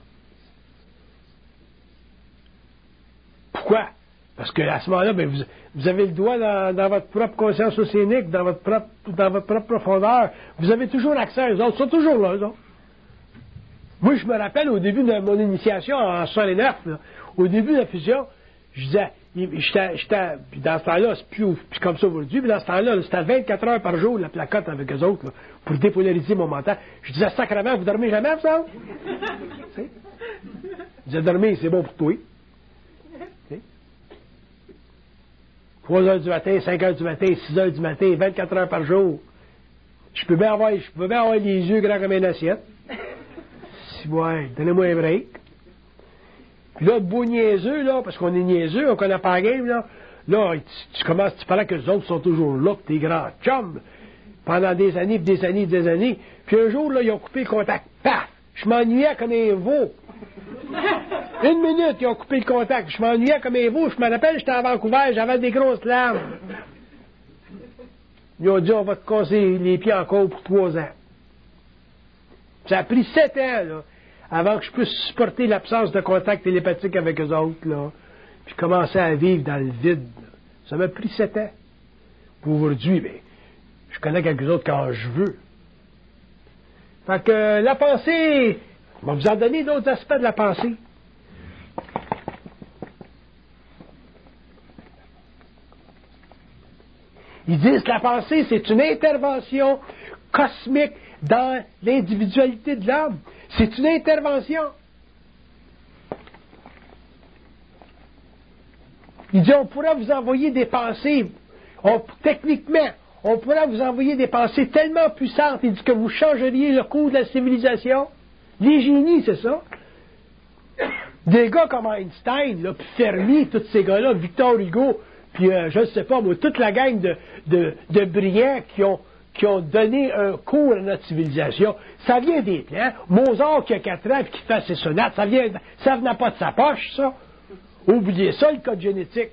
Pourquoi? Parce qu'à ce moment-là, ben, vous, vous avez le doigt dans, dans votre propre conscience océanique, dans votre propre, dans votre propre profondeur. Vous avez toujours accès aux autres. Ils sont toujours là, eux autres. Moi, je me rappelle au début de mon initiation en soixante-neuf, là, au début de la fusion, je disais, j'étais, j'étais, puis dans ce temps-là, c'est plus, plus comme ça aujourd'hui, mais dans ce temps-là, là, c'était vingt-quatre heures par jour, la placote avec eux autres, là, pour dépolariser mon mental. Je disais, sacrément, vous dormez jamais, vous autres? Je disais, dormir, c'est bon pour toi. trois heures du matin, cinq heures du matin, six heures du matin, vingt-quatre heures par jour. Je peux bien avoir, je peux bien avoir les yeux grands comme une assiette. Si, ouais, donnez-moi un break. Puis là, beau niaiseux, là, parce qu'on est niaiseux, on connaît pas la game, là. Là, tu, tu commences, tu parles que les autres sont toujours là, que tes grands chums, pendant des années, puis des années, des années. Puis un jour, là, ils ont coupé le contact. Paf! Je m'ennuyais comme un veau. Une minute, ils ont coupé le contact. Je m'ennuyais comme un veau. Je me rappelle, j'étais à Vancouver, j'avais des grosses larmes. Ils ont dit, on va te casser les pieds encore pour trois ans. Ça a pris sept ans, là, avant que je puisse supporter l'absence de contact télépathique avec eux autres, là, puis commencer à vivre dans le vide. Ça m'a pris sept ans. Pour aujourd'hui, bien, je connais quelques autres quand je veux. Fait que la pensée, on va vous en donner d'autres aspects de la pensée. Ils disent que la pensée, c'est une intervention cosmique dans l'individualité de l'homme. C'est une intervention. Il dit, on pourrait vous envoyer des pensées, on, techniquement, on pourrait vous envoyer des pensées tellement puissantes, il dit que vous changeriez le cours de la civilisation. Les génies, c'est ça. Des gars comme Einstein, là, puis Fermi, tous ces gars-là, Victor Hugo, puis euh, je ne sais pas, moi, toute la gang de, de, de brillants qui ont, qui ont donné un cours à notre civilisation, ça vient des plans. Mozart qui a quatre ans et qui fait ses sonates, ça vient, ça venait pas de sa poche, ça. Oubliez ça, le code génétique.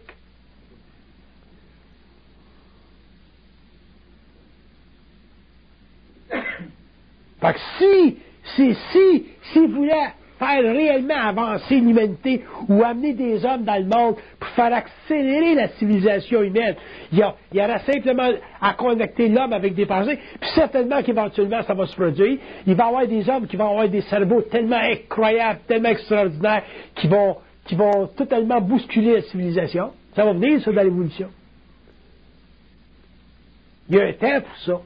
Fait que si, si, si, si vous voulez faire réellement avancer l'humanité ou amener des hommes dans le monde pour faire accélérer la civilisation humaine, il y, a, il y aura simplement à connecter l'homme avec des pensées, puis certainement qu'éventuellement ça va se produire. Il va y avoir des hommes qui vont avoir des cerveaux tellement incroyables, tellement extraordinaires, qui vont, qui vont totalement bousculer la civilisation. Ça va venir, ça, dans l'évolution. Il y a un temps pour ça.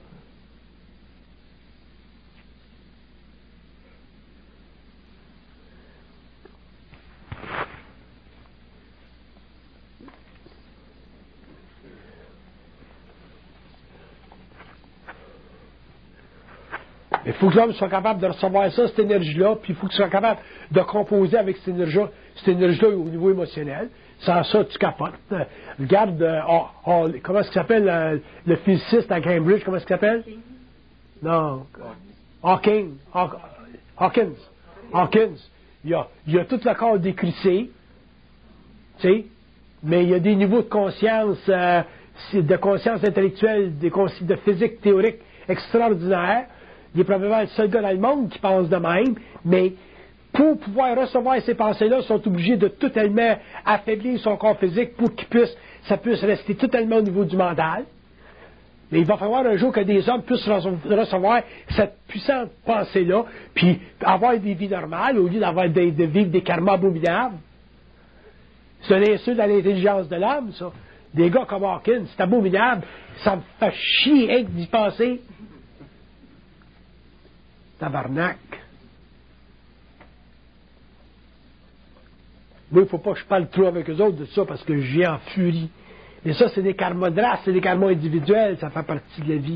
Il faut que l'homme soit capable de recevoir ça, cette énergie-là, puis il faut qu'il soit capable de composer avec cette énergie-là, cette énergie-là au niveau émotionnel. Sans ça, tu capotes. Euh, regarde, euh, oh, oh, comment est-ce qu'il s'appelle euh, le physiciste à Cambridge, comment est-ce qu'il s'appelle? Non. Hawking. Haw- Hawkins. Hawkins. Il a, il a tout le corps décrissé, tu sais, mais il y a des niveaux de conscience euh, de conscience intellectuelle, de, de physique théorique extraordinaire. Il est probablement le seul gars dans le monde qui pense de même, mais pour pouvoir recevoir ces pensées-là, ils sont obligés de totalement affaiblir son corps physique pour qu'il puisse, ça puisse rester totalement au niveau du mental. Mais il va falloir un jour que des hommes puissent recevoir cette puissante pensée-là, puis avoir des vies normales, au lieu d'avoir des, de vivre des karmas abominables. C'est un insulte à l'intelligence de l'homme, ça. Des gars comme Hawkins, c'est abominable. Ça me fait chier hein, d'y penser. Tabarnak. Moi, il ne faut pas que je parle trop avec eux autres de ça parce que j'ai en furie. Mais ça, c'est des karmas de race, c'est des karmas individuels, ça fait partie de la vie.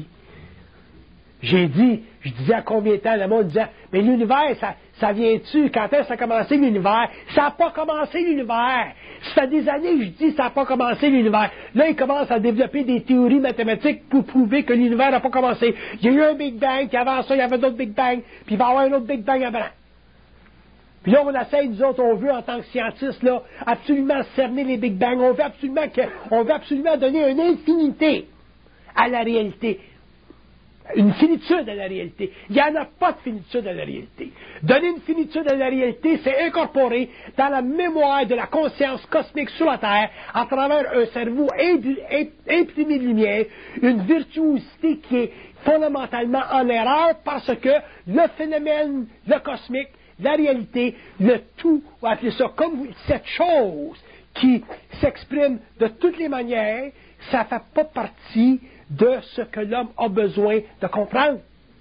J'ai dit, je disais à combien de temps, le monde disait, mais l'univers, ça, ça vient-tu? Quand est-ce que ça a commencé l'univers? Ça n'a pas commencé l'univers! Ça fait des années que je dis, ça n'a pas commencé l'univers. Là, ils commencent à développer des théories mathématiques pour prouver que l'univers n'a pas commencé. Il y a eu un Big Bang, puis avant ça, il y avait d'autres Big Bang, puis il va y avoir un autre Big Bang avant. Puis là, on essaye, nous autres, on veut, en tant que scientistes, là, absolument cerner les Big Bang. On veut absolument que, on veut absolument donner une infinité à la réalité. Une finitude à la réalité. Il n'y en a pas de finitude à la réalité. Donner une finitude à la réalité, c'est incorporer dans la mémoire de la conscience cosmique sur la Terre, à travers un cerveau imprimé de lumière, une virtuosité qui est fondamentalement en erreur parce que le phénomène, le cosmique, la réalité, le tout, on va appeler ça comme cette chose qui s'exprime de toutes les manières, ça ne fait pas partie de ce que l'homme a besoin de comprendre.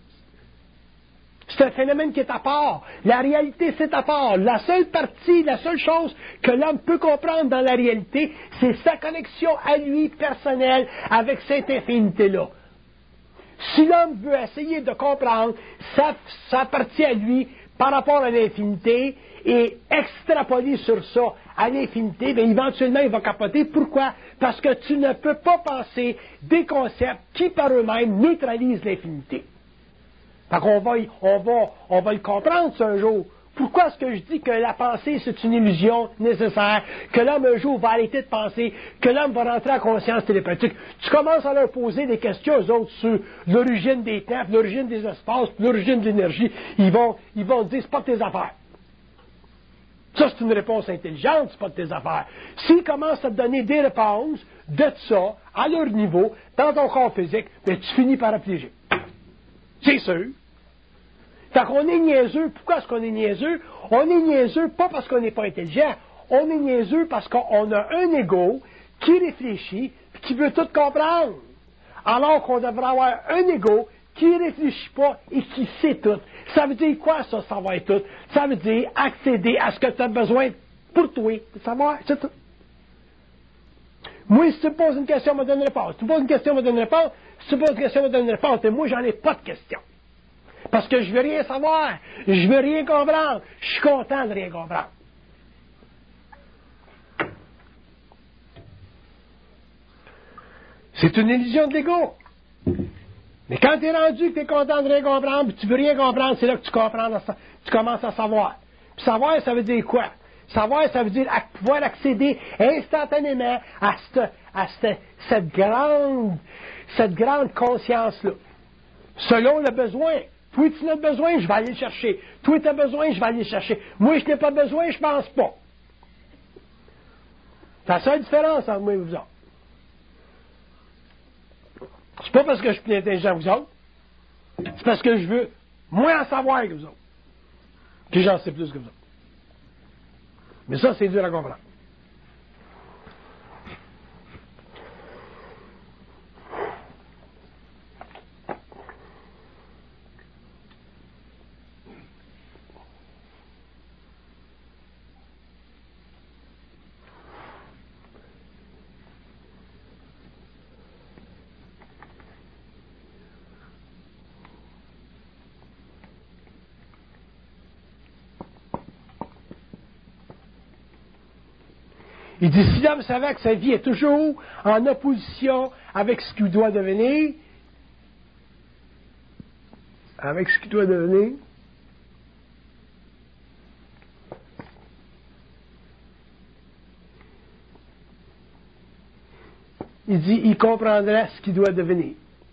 C'est un phénomène qui est à part. La réalité, c'est à part. La seule partie, la seule chose que l'homme peut comprendre dans la réalité, c'est sa connexion à lui personnelle avec cette infinité-là. Si l'homme veut essayer de comprendre sa, sa partie à lui par rapport à l'infinité et extrapoler sur ça à l'infinité, bien éventuellement il va capoter. Pourquoi? Parce que tu ne peux pas penser des concepts qui par eux-mêmes neutralisent l'infinité. Fait qu'on va, on va, on va le comprendre ça un jour. Pourquoi est-ce que je dis que la pensée c'est une illusion nécessaire, que l'homme un jour va arrêter de penser, que l'homme va rentrer en conscience télépathique? Tu commences à leur poser des questions aux autres sur l'origine des temps, l'origine des espaces, l'origine de l'énergie. Ils vont, ils vont te dire c'est pas de tes affaires. Ça, c'est une réponse intelligente, c'est pas de tes affaires. S'ils commencent à te donner des réponses de ça, à leur niveau, dans ton corps physique, bien, tu finis par affliger. C'est sûr. Fait qu'on est niaiseux. Pourquoi est-ce qu'on est niaiseux? On est niaiseux pas parce qu'on n'est pas intelligent. On est niaiseux parce qu'on a un ego qui réfléchit et qui veut tout comprendre. Alors qu'on devrait avoir un ego qui ne réfléchit pas et qui sait tout. Ça veut dire quoi, ça, savoir tout? Ça veut dire accéder à ce que tu as besoin pour toi. Savoir, c'est tout. Moi, si tu me poses une question, je me donne une réponse. Si tu me poses une question, je me donne une réponse. Si tu me poses une question, je me donne une réponse. Et moi, j'en ai pas de question. Parce que je veux rien savoir. Je veux rien comprendre. Je suis content de rien comprendre. C'est une illusion de l'ego. Mais quand tu es rendu que tu es content de rien comprendre, puis tu veux rien comprendre, c'est là que tu comprends, tu commences à savoir. Puis savoir, ça veut dire quoi? Savoir, ça veut dire pouvoir accéder instantanément à cette, à cette, cette grande, cette grande conscience-là. Selon le besoin. Toi, tu n'as besoin, je vais aller le chercher. Toi, tu as besoin, je vais aller le chercher. Moi, je n'ai pas besoin, je pense pas. C'est la seule différence entre moi et vous autres. C'est pas parce que je suis plus intelligent que vous autres. C'est parce que je veux moins en savoir que vous autres. Que j'en sais plus que vous autres. Mais ça, c'est dur à comprendre. Il dit, si l'homme savait que sa vie est toujours en opposition avec ce qu'il doit devenir, avec ce qu'il doit devenir, il dit, il comprendra ce qu'il doit devenir.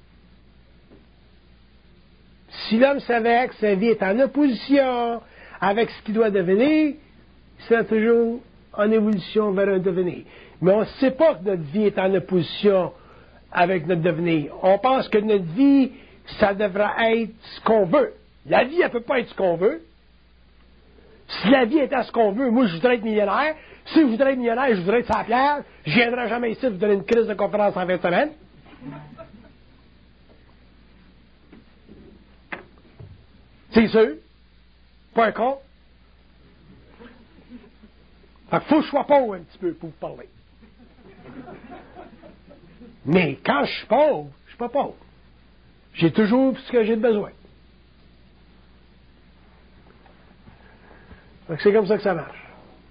Si l'homme savait que sa vie est en opposition avec ce qu'il doit devenir, il serait toujours en évolution vers un devenir. Mais on ne sait pas que notre vie est en opposition avec notre devenir. On pense que notre vie, ça devrait être ce qu'on veut. La vie, elle ne peut pas être ce qu'on veut. Si la vie était ce qu'on veut, moi, je voudrais être millionnaire. Si je voudrais être millionnaire, je voudrais être sur la plage. Je ne viendrai jamais ici vous donner une crise de conférence en fin de semaine. C'est sûr. Pas un con. Fait qu'il faut que je sois pauvre un petit peu pour vous parler. Mais quand je suis pauvre, je suis pas pauvre. J'ai toujours ce que j'ai besoin. Fait que c'est comme ça que ça marche.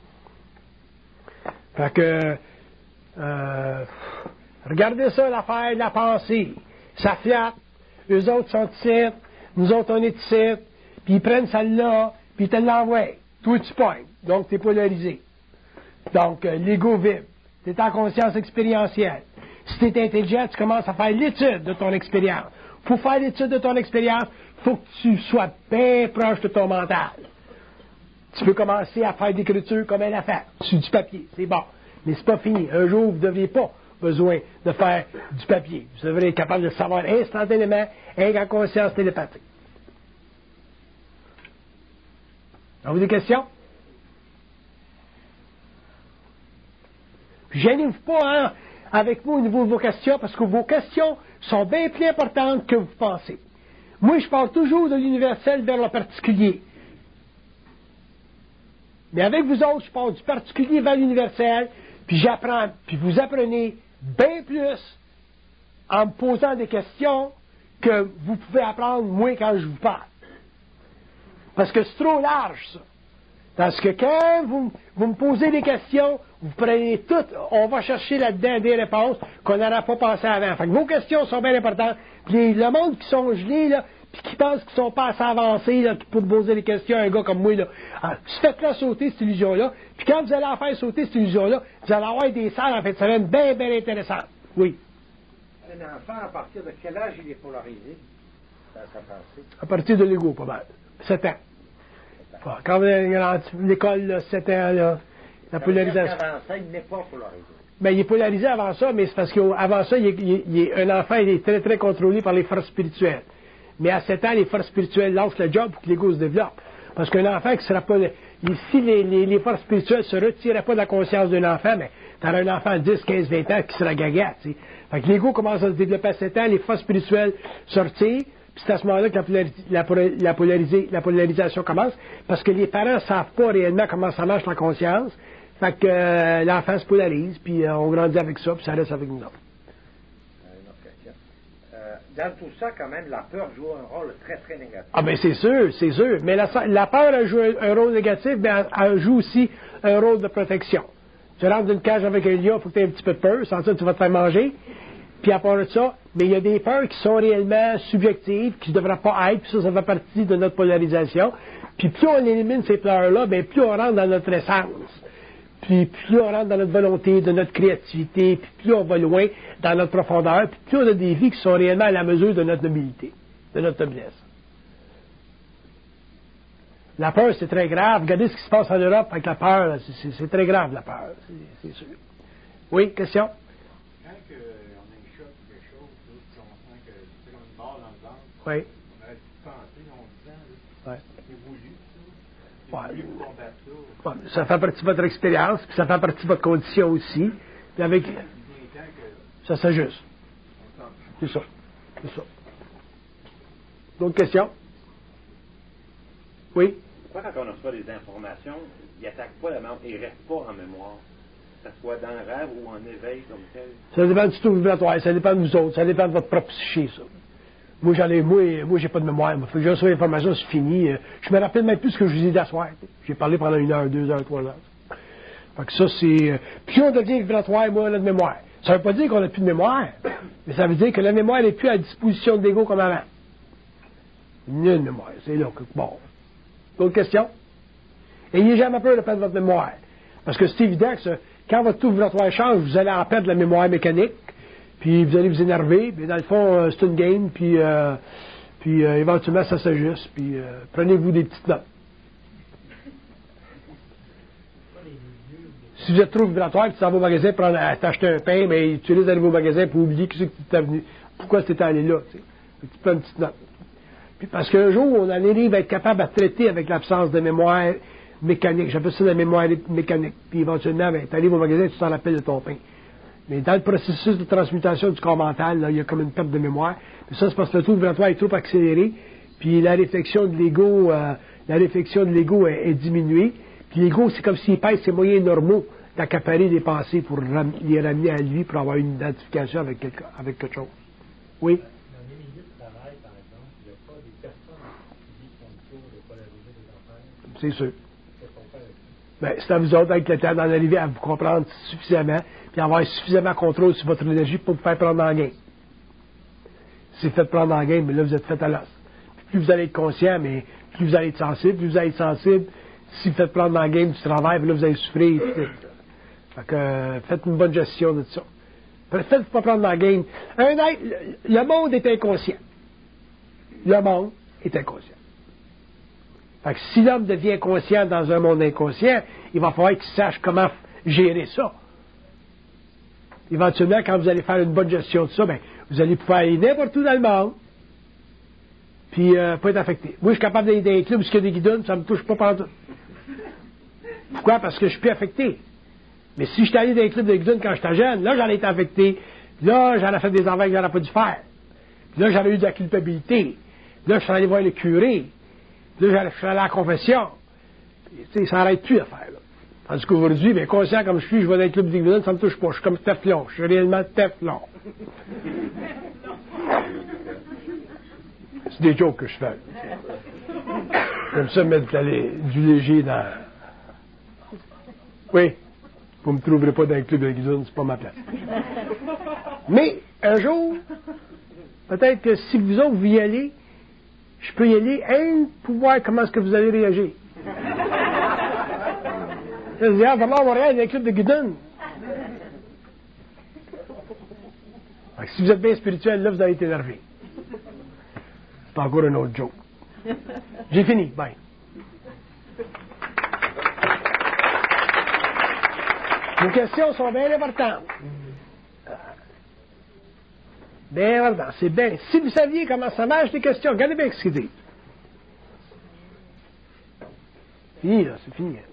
Fait que euh, regardez ça, l'affaire de la pensée. Ça flatte. Eux autres sont ici, nous autres on est ici, puis ils prennent celle-là, puis ils te l'envoient. Toi tu pognes. Donc tu es polarisé. Donc euh, l'ego vibre. Tu es en conscience expérientielle. Si tu es intelligent, tu commences à faire l'étude de ton expérience. Pour faire l'étude de ton expérience, il faut que tu sois bien proche de ton mental. Tu peux commencer à faire d'écriture comme elle a fait, sur du papier, c'est bon. Mais c'est pas fini. Un jour, vous n'auriez pas besoin de faire du papier. Vous devrez être capable de savoir instantanément, avec en conscience télépathique. Avez-vous des questions? Gênez-vous pas, hein, avec moi au niveau de vos questions, parce que vos questions sont bien plus importantes que vous pensez. Moi, je parle toujours de l'universel vers le particulier. Mais avec vous autres, je parle du particulier vers l'universel, puis j'apprends, puis vous apprenez bien plus en me posant des questions que vous pouvez apprendre moi quand je vous parle. Parce que c'est trop large, ça. Parce que quand vous, vous me posez des questions, vous prenez toutes, on va chercher là-dedans des réponses qu'on n'aurait pas pensé avant. Fait que vos questions sont bien importantes. Puis le monde qui sont gelés, là, puis qui pensent qu'ils sont pas assez avancés, là, pour poser des questions à un gars comme moi, là, alors, faites-la sauter, cette illusion-là. Puis quand vous allez en faire sauter cette illusion-là, vous allez avoir des salles en fin de semaine bien, bien intéressantes. Oui. Un enfant, à partir de quel âge il est polarisé dans sa pensée? À partir de l'ego, pas mal. sept ans. Bon, quand vous allez à l'école, sept ans, là, la polarisation. Avant ça, il n'est pas polarisé. Ben, il est polarisé avant ça, mais c'est parce qu'avant ça, il est, il est, il est, un enfant, il est très, très contrôlé par les forces spirituelles. Mais à sept ans, les forces spirituelles lancent le job pour que l'ego se développe. Parce qu'un enfant qui sera pas... Si les, les, les forces spirituelles se retiraient pas de la conscience d'un enfant, mais tu auras un enfant de dix, quinze, vingt ans qui sera gaga, tu sais. Fait que l'ego commence à se développer à sept ans, les forces spirituelles sortent. Puis c'est à ce moment-là que la, polari- la, la, polarisée, la polarisation commence, parce que les parents ne savent pas réellement comment ça marche la conscience. Fait que euh, l'enfant se polarise, puis euh, on grandit avec ça, puis ça reste avec nous autres. Euh, une autre question. Euh, dans tout ça, quand même, la peur joue un rôle très, très négatif. Ah ben c'est sûr, c'est sûr. Mais la, la peur elle joue un, un rôle négatif, mais elle, elle joue aussi un rôle de protection. Tu rentres dans une cage avec un lion, il faut que tu aies un petit peu de peur, sans ça tu vas te faire manger. Puis à part de ça, mais il y a des peurs qui sont réellement subjectives, qui ne devraient pas être, puis ça, ça fait partie de notre polarisation. Puis plus on élimine ces peurs-là, bien plus on rentre dans notre essence. Puis plus on rentre dans notre volonté, de notre créativité, puis plus on va loin dans notre profondeur, puis plus on a des vies qui sont réellement à la mesure de notre nobilité, de notre noblesse. La peur, c'est très grave. Regardez ce qui se passe en Europe avec la peur. C'est, c'est, c'est très grave, la peur. C'est, c'est sûr. Oui, question? Oui. On aurait pu penser longtemps, Ouais. c'est voulu, ça. Ouais. C'est voulu pour combattre ça. Ouais, ça fait partie de votre expérience, puis ça fait partie de votre condition aussi. Puis avec. Ça s'ajuste. C'est ça. C'est ça. D'autres questions? Oui? Pourquoi quand on reçoit des informations, ils n'attaquent pas la mémoire et ils ne restent pas en mémoire? Que ce soit dans le rêve ou en éveil comme tel? Ça dépend du taux vibratoire, ça dépend de vous autres, ça dépend de votre propre psyché, ça. Moi, j'en ai, moi, moi, j'ai pas de mémoire. Moi, faut que je reçois l'information, c'est fini. Je me rappelle même plus ce que je vous ai dit d'asseoir. J'ai parlé pendant une heure, deux heures, trois heures. Fait que ça, c'est... Puis on devient vibratoire, moi, on a de mémoire. Ça veut pas dire qu'on n'a plus de mémoire, mais ça veut dire que la mémoire n'est plus à disposition de l'ego comme avant. Nulle mémoire, c'est là que... Bon. D'autres questions? Ayez jamais peur de perdre votre mémoire. Parce que c'est évident que ça, quand votre taux vibratoire change, vous allez en perdre la mémoire mécanique, puis vous allez vous énerver, mais dans le fond, euh, c'est une game, puis, euh, puis euh, éventuellement, ça s'ajuste, puis euh, prenez-vous des petites notes. Si vous êtes trop vibratoire, tu t'en vas au magasin pour t'acheter un pain, mais tu risques d'aller au magasin pour oublier qui c'est que tu t'es venu, pourquoi tu étais allé là, tu sais. Tu prends une petite note. Puis parce qu'un jour, on en arrive à être capable à traiter avec l'absence de mémoire mécanique. J'appelle ça la mémoire mécanique. Puis éventuellement, ben, tu arrives au magasin, tu t'en rappelles de ton pain. Mais dans le processus de transmutation du corps mental, là, il y a comme une perte de mémoire. Puis ça, c'est parce que le taux vibratoire est trop accéléré. Puis la réflexion de l'ego, euh, la réflexion de l'ego est, est diminuée. Puis l'ego, c'est comme s'il pèse ses moyens normaux d'accaparer des pensées pour ram- les ramener à lui pour avoir une identification avec quelque, avec quelque chose. Oui? Dans les milieux de travail, par exemple, il n'y a pas des personnes qui vivent son tour de polariser des affaires. C'est sûr. Qu'est-ce qu'on fait avec ça? Ben, c'est à vous autres, avec le temps, d'en arriver à vous comprendre suffisamment, puis avoir suffisamment de contrôle sur votre énergie pour vous faire prendre en gain. Si vous faites prendre en gain, mais là, vous êtes fait à l'os. Plus vous allez être conscient, mais plus vous allez être sensible, plus vous allez être sensible, si vous faites prendre en gain du travail, là, vous allez souffrir. Fait que, euh, faites une bonne gestion de ça. Faites pas prendre en gain. Un être, le, le monde est inconscient. Le monde est inconscient. Fait que si l'homme devient conscient dans un monde inconscient, il va falloir qu'il sache comment gérer ça. Éventuellement, quand vous allez faire une bonne gestion de ça, ben, vous allez pouvoir aller n'importe où dans le monde, puis euh, pas être affecté. Moi, je suis capable d'aller dans les clubs où il y a des guidons, ça ne me touche pas pendant tout. Pourquoi? Parce que je suis plus affecté. Mais si j'étais allé dans les clubs de guidons quand j'étais jeune, là, j'en ai été affecté. Là, j'en ai fait des envers que j'aurais pas dû faire. Puis là, j'avais eu de la culpabilité. Là, je suis allé voir le curé. Là, je suis allé à la confession. Tu sais, ça n'arrête plus à faire, là. Tandis qu'aujourd'hui, bien, conscient comme je suis, je vais dans les clubs de guidons, ça ne me touche pas. Je suis comme Teflon. Je suis réellement Teflon. C'est des jokes que je fais. Comme ça, mettre du léger dans... Oui, vous ne me trouverez pas dans le club de guidon, c'est pas ma place. Mais, un jour, peut-être que si vous autres, vous y allez, je peux y aller, hein, pour voir comment est-ce que vous allez réagir. Je dis, ah, vraiment, on va aller dans le club de guidon. Si vous êtes bien spirituel, là, vous allez être énervé. C'est encore un autre joke. J'ai fini. Bye. Vos questions sont bien importantes. Bien importantes. C'est bien. Si vous saviez comment ça marche, les questions, regardez bien ce qu'ils disent. Fini, là, c'est fini.